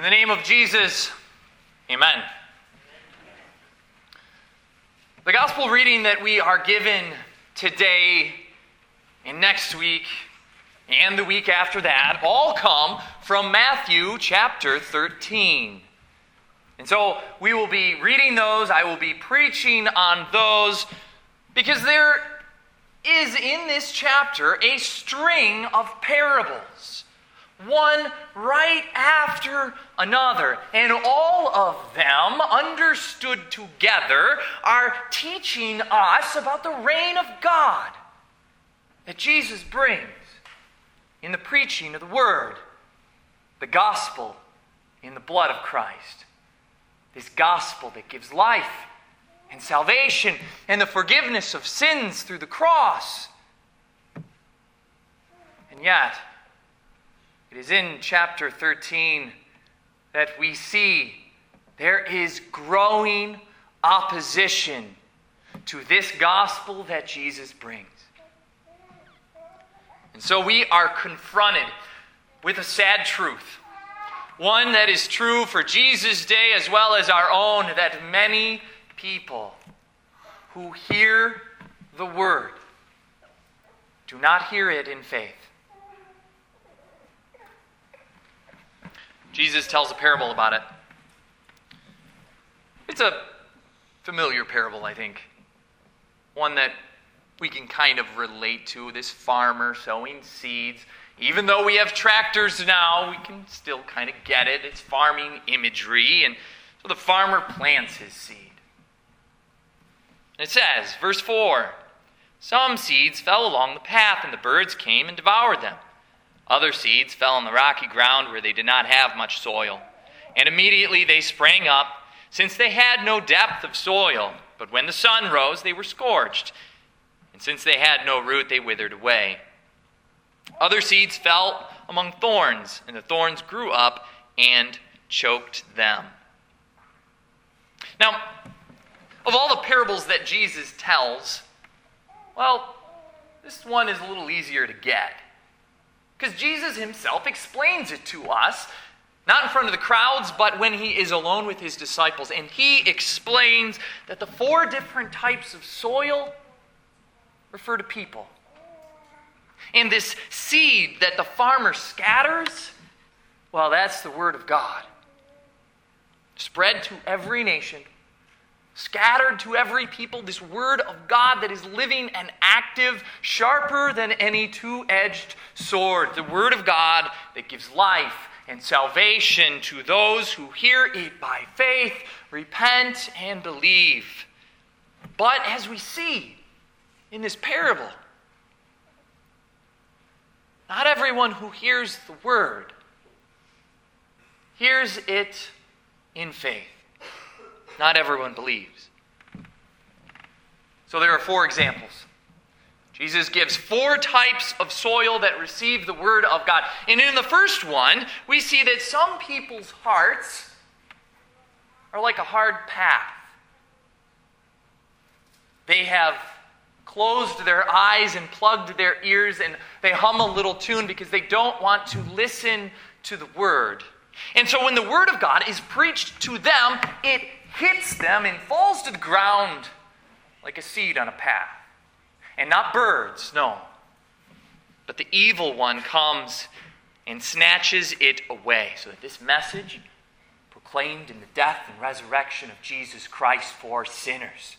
In the name of Jesus, amen. The gospel reading that we are given today and next week and the week after that all come from Matthew chapter 13. And so we will be reading those. I will be preaching on those because there is in this chapter a string of parables, one right after another. And all of them, understood together, are teaching us about the reign of God that Jesus brings in the preaching of the Word, the gospel in the blood of Christ. This gospel that gives life and salvation and the forgiveness of sins through the cross. And yet, it is in chapter 13 that we see there is growing opposition to this gospel that Jesus brings. And so we are confronted with a sad truth. One that is true for Jesus' day as well as our own, that many people who hear the word do not hear it in faith. Jesus tells a parable about it. It's a familiar parable, I think. One that we can kind of relate to, this farmer sowing seeds. Even though we have tractors now, we can still kind of get it. It's farming imagery. And so the farmer plants his seed. And it says, verse 4, "Some seeds fell along the path, and the birds came and devoured them. Other seeds fell on the rocky ground where they did not have much soil. And immediately they sprang up, since they had no depth of soil. But when the sun rose, they were scorched. And since they had no root, they withered away. Other seeds fell among thorns, and the thorns grew up and choked them." Now, of all the parables that Jesus tells, well, this one is a little easier to get. Because Jesus himself explains it to us, not in front of the crowds, but when he is alone with his disciples. And he explains that the 4 different types of soil refer to people. And this seed that the farmer scatters, well, that's the word of God. Spread to every nation, scattered to every people, this word of God that is living and active, sharper than any two-edged sword. The word of God that gives life and salvation to those who hear it by faith, repent, and believe. But as we see in this parable, not everyone who hears the word hears it in faith. Not everyone believes. So there are 4 examples. Jesus gives 4 types of soil that receive the word of God. And in the first one, we see that some people's hearts are like a hard path. They have closed their eyes and plugged their ears, and they hum a little tune because they don't want to listen to the word. And so when the word of God is preached to them, it hits them and falls to the ground like a seed on a path. And not birds, no. But the evil one comes and snatches it away, so that this message, proclaimed in the death and resurrection of Jesus Christ for sinners,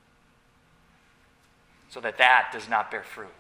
so that does not bear fruit.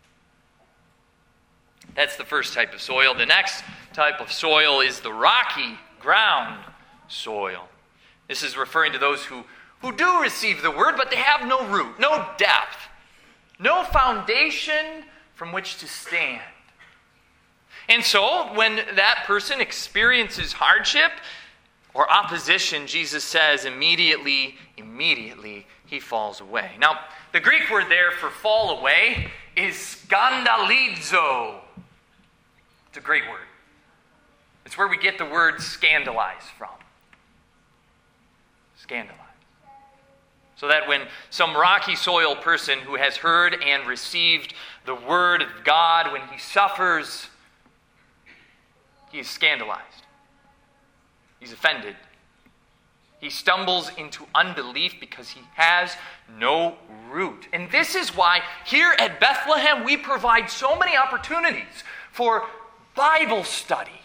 That's the first type of soil. The next type of soil is the rocky ground soil. This is referring to those who do receive the word, but they have no root, no depth, no foundation from which to stand. And so, when that person experiences hardship or opposition, Jesus says immediately he falls away. Now, the Greek word there for fall away is skandalizo. It's a great word. It's where we get the word scandalize from. Scandalize. So that when some rocky soil person who has heard and received the word of God, when he suffers, he is scandalized. He's offended. He stumbles into unbelief because he has no root. And this is why here at Bethlehem we provide so many opportunities for Bible study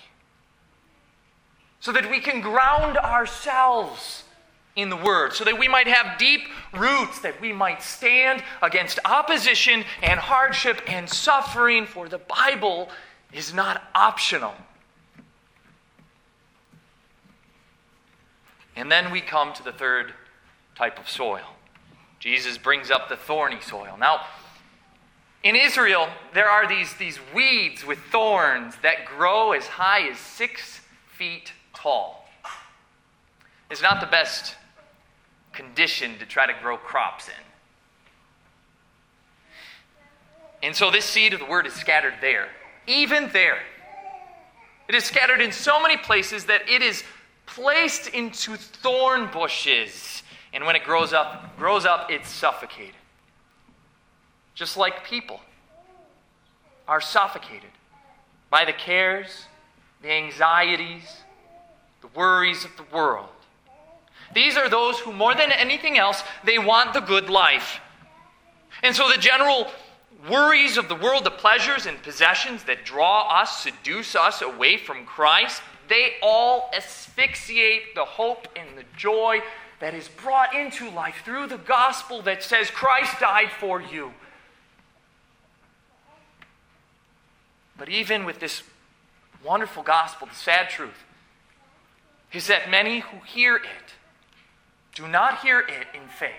so that we can ground ourselves in the Word, so that we might have deep roots, that we might stand against opposition and hardship and suffering, for the Bible is not optional. And then we come to the third type of soil. Jesus brings up the thorny soil. Now, in Israel, there are these weeds with thorns that grow as high as 6 feet tall. It's not the best condition to try to grow crops in. And so this seed of the word is scattered there. Even there. It is scattered in so many places that it is placed into thorn bushes. And when it grows up, it's suffocated. Just like people are suffocated by the cares, the anxieties, the worries of the world. These are those who, more than anything else, they want the good life. And so the general worries of the world, the pleasures and possessions that draw us, seduce us away from Christ, they all asphyxiate the hope and the joy that is brought into life through the gospel that says Christ died for you. But even with this wonderful gospel, the sad truth is that many who hear it do not hear it in faith.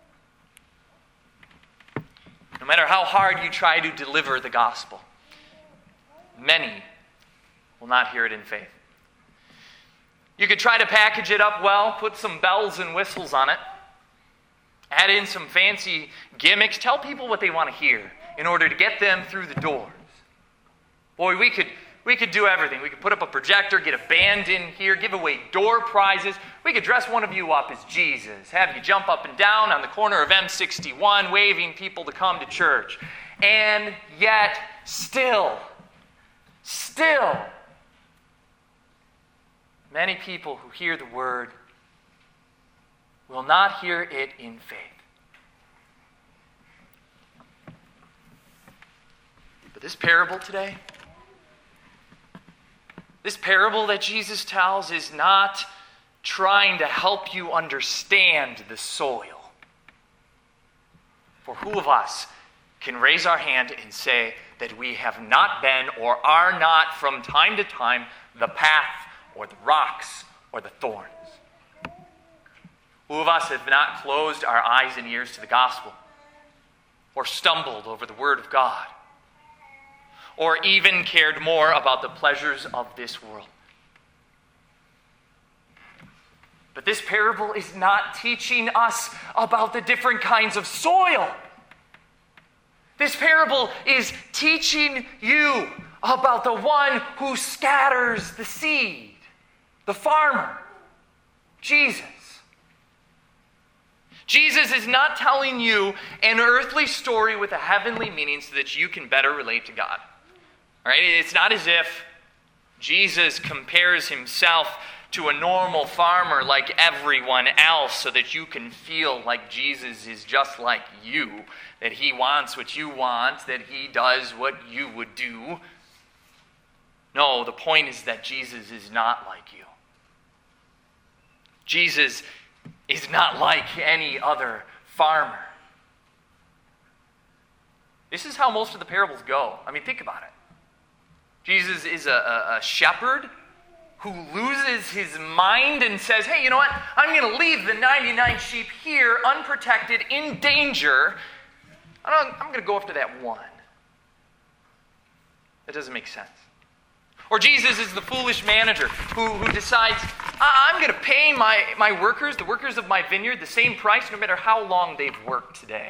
No matter how hard you try to deliver the gospel, many will not hear it in faith. You could try to package it up well, put some bells and whistles on it, add in some fancy gimmicks, tell people what they want to hear in order to get them through the doors. Boy, we could do everything. We could put up a projector, get a band in here, give away door prizes. We could dress one of you up as Jesus, have you jump up and down on the corner of M61, waving people to come to church. And yet, still, many people who hear the word will not hear it in faith. But this parable today, this parable that Jesus tells is not trying to help you understand the soil. For who of us can raise our hand and say that we have not been or are not from time to time the path or the rocks or the thorns? Who of us have not closed our eyes and ears to the gospel or stumbled over the word of God? Or even cared more about the pleasures of this world? But this parable is not teaching us about the different kinds of soil. This parable is teaching you about the one who scatters the seed, the farmer, Jesus. Jesus is not telling you an earthly story with a heavenly meaning so that you can better relate to God. All right? It's not as if Jesus compares himself to a normal farmer like everyone else so that you can feel like Jesus is just like you, that he wants what you want, that he does what you would do. No, the point is that Jesus is not like you. Jesus is not like any other farmer. This is how most of the parables go. I mean, think about it. Jesus is a shepherd who loses his mind and says, hey, you know what? I'm going to leave the 99 sheep here, unprotected, in danger. I'm going to go after that one. That doesn't make sense. Or Jesus is the foolish manager who decides, I'm going to pay my workers, the workers of my vineyard, the same price no matter how long they've worked today.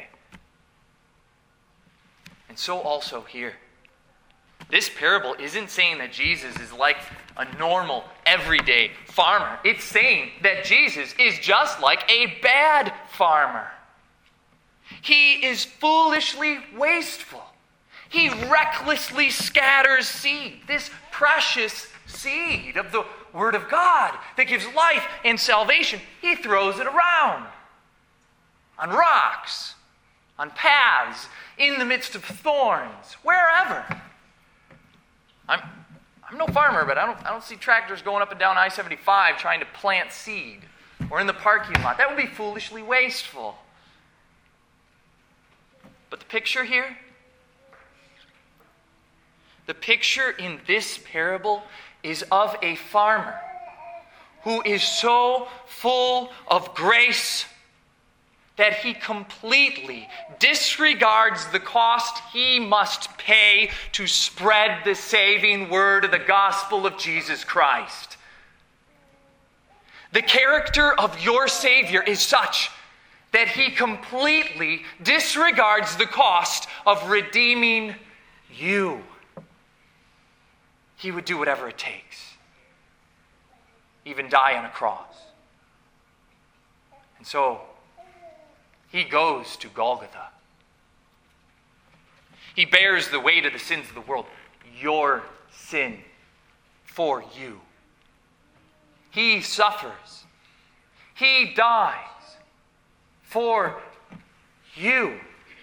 And so also here. This parable isn't saying that Jesus is like a normal, everyday farmer. It's saying that Jesus is just like a bad farmer. He is foolishly wasteful. He recklessly scatters seed, this precious seed of the Word of God that gives life and salvation, he throws it around on rocks, on paths, in the midst of thorns, wherever. I'm no farmer, but I don't see tractors going up and down I-75 trying to plant seed or in the parking lot. That would be foolishly wasteful. But the picture here, the picture in this parable is of a farmer who is so full of grace that he completely disregards the cost he must pay to spread the saving word of the gospel of Jesus Christ. The character of your Savior is such that he completely disregards the cost of redeeming you. He would do whatever it takes, even die on a cross. And so, he goes to Golgotha. He bears the weight of the sins of the world, your sin, for you. He suffers. He dies for you.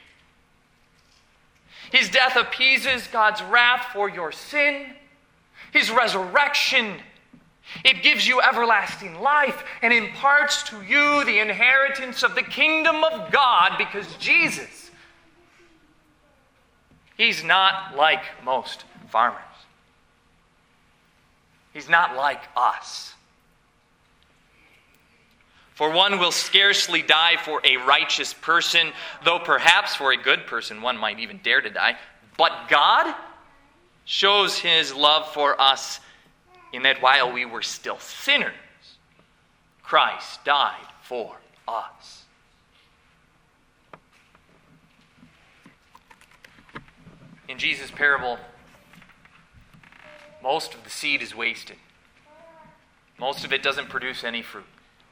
His death appeases God's wrath for your sin. His resurrection, it gives you everlasting life and imparts to you the inheritance of the kingdom of God, because Jesus, he's not like most farmers. He's not like us. For one will scarcely die for a righteous person, though perhaps for a good person one might even dare to die. But God shows his love for us in that while we were still sinners, Christ died for us. In Jesus' parable, most of the seed is wasted. Most of it doesn't produce any fruit.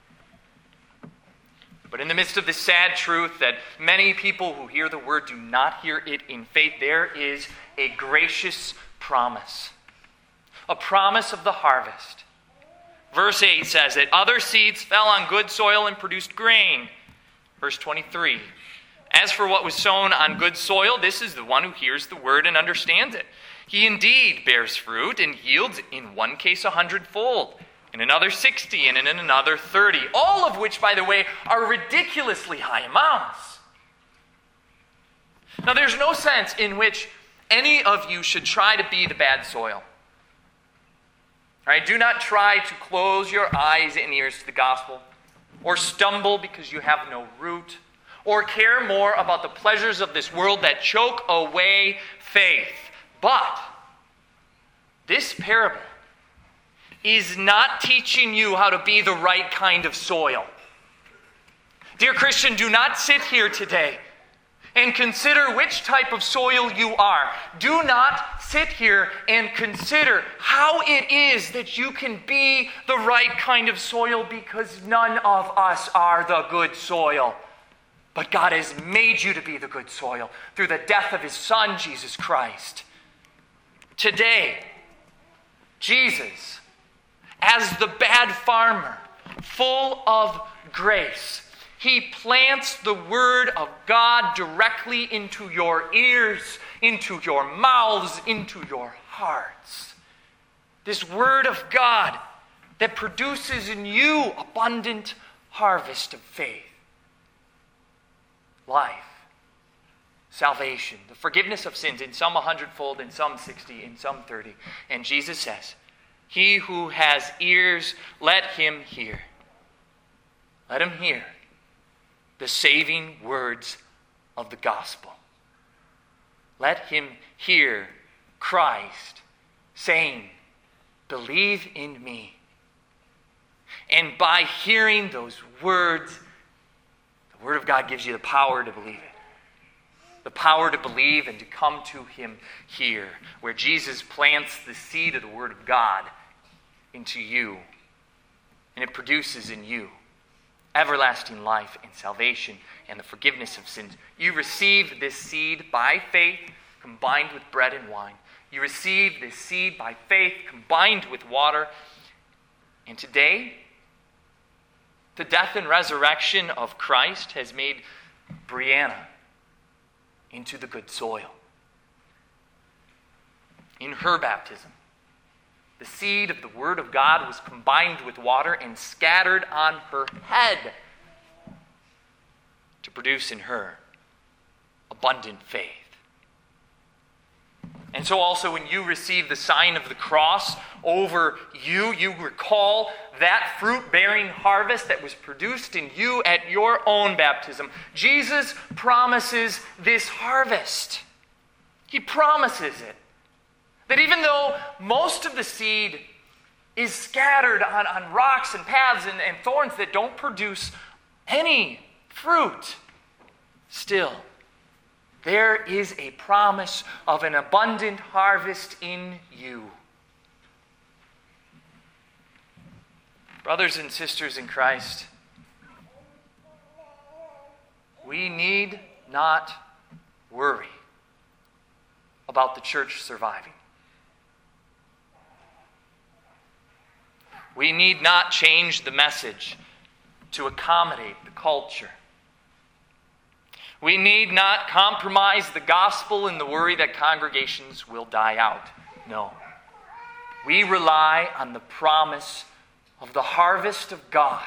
But in the midst of this sad truth that many people who hear the word do not hear it in faith, there is a gracious promise. A promise of the harvest. Verse 8 says that other seeds fell on good soil and produced grain. Verse 23. As for what was sown on good soil, this is the one who hears the word and understands it. He indeed bears fruit and yields, in one case 100-fold, in another 60, and in another 30. All of which, by the way, are ridiculously high amounts. Now, there's no sense in which any of you should try to be the bad soil. All right, do not try to close your eyes and ears to the gospel, or stumble because you have no root, or care more about the pleasures of this world that choke away faith. But this parable is not teaching you how to be the right kind of soil. Dear Christian, do not sit here today and consider which type of soil you are. Do not sit here and consider how it is that you can be the right kind of soil, because none of us are the good soil. But God has made you to be the good soil through the death of his Son, Jesus Christ. Today, Jesus, as the bad farmer, full of grace, he plants the word of God directly into your ears, into your mouths, into your hearts. This word of God that produces in you abundant harvest of faith, life, salvation, the forgiveness of sins, in some 100-fold, in some 60, in some 30. And Jesus says, he who has ears, let him hear. Let him hear the saving words of the gospel. Let him hear Christ saying, believe in me. And by hearing those words, the word of God gives you the power to believe it. The power to believe and to come to him here, where Jesus plants the seed of the word of God into you. And it produces in you everlasting life and salvation and the forgiveness of sins. You receive this seed by faith, combined with bread and wine. You receive this seed by faith combined with water. And today, the death and resurrection of Christ has made Brianna into the good soil. In her baptism, the seed of the Word of God was combined with water and scattered on her head to produce in her abundant faith. And so also when you receive the sign of the cross over you, you recall that fruit-bearing harvest that was produced in you at your own baptism. Jesus promises this harvest. He promises it. That even though most of the seed is scattered on rocks and paths and thorns that don't produce any fruit, still, there is a promise of an abundant harvest in you. Brothers and sisters in Christ, we need not worry about the church surviving. We need not change the message to accommodate the culture. We need not compromise the gospel in the worry that congregations will die out. No. We rely on the promise of the harvest of God.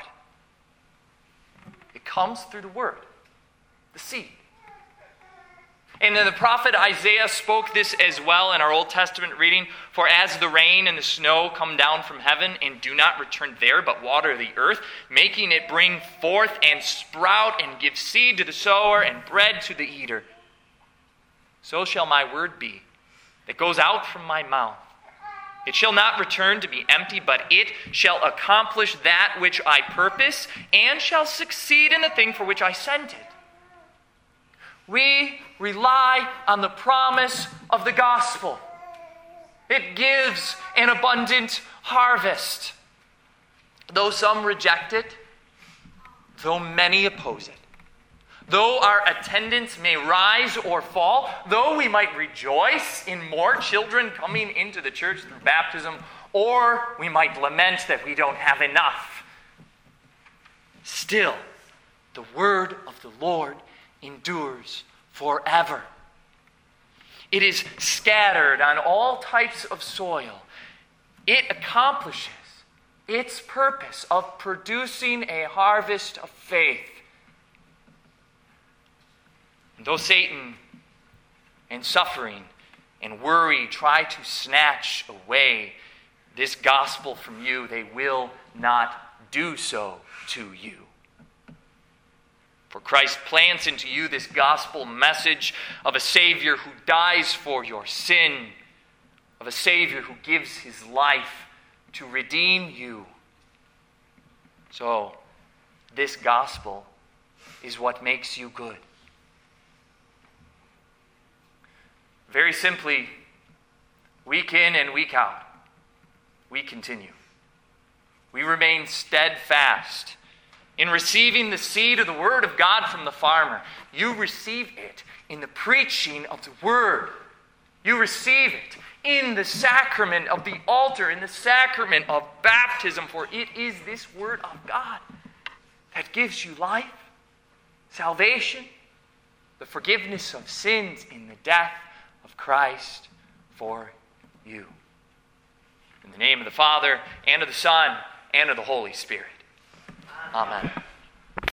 It comes through the word, the seed. And then the prophet Isaiah spoke this as well in our Old Testament reading. For as the rain and the snow come down from heaven and do not return there, but water the earth, making it bring forth and sprout and give seed to the sower and bread to the eater, so shall my word be that goes out from my mouth. It shall not return to be empty, but it shall accomplish that which I purpose, and shall succeed in the thing for which I sent it. We rely on the promise of the gospel. It gives an abundant harvest. Though some reject it, though many oppose it, though our attendance may rise or fall, though we might rejoice in more children coming into the church through baptism, or we might lament that we don't have enough, still, the word of the Lord endures forever. It is scattered on all types of soil. It accomplishes its purpose of producing a harvest of faith. And though Satan and suffering and worry try to snatch away this gospel from you, they will not do so to you. For Christ plants into you this gospel message of a Savior who dies for your sin, of a Savior who gives his life to redeem you. So, this gospel is what makes you good. Very simply, week in and week out, we continue. We remain steadfast in receiving the seed of the Word of God from the farmer. You receive it in the preaching of the Word. You receive it in the sacrament of the altar, in the sacrament of baptism, for it is this Word of God that gives you life, salvation, the forgiveness of sins in the death of Christ for you. In the name of the Father, and of the Son, and of the Holy Spirit. Amen.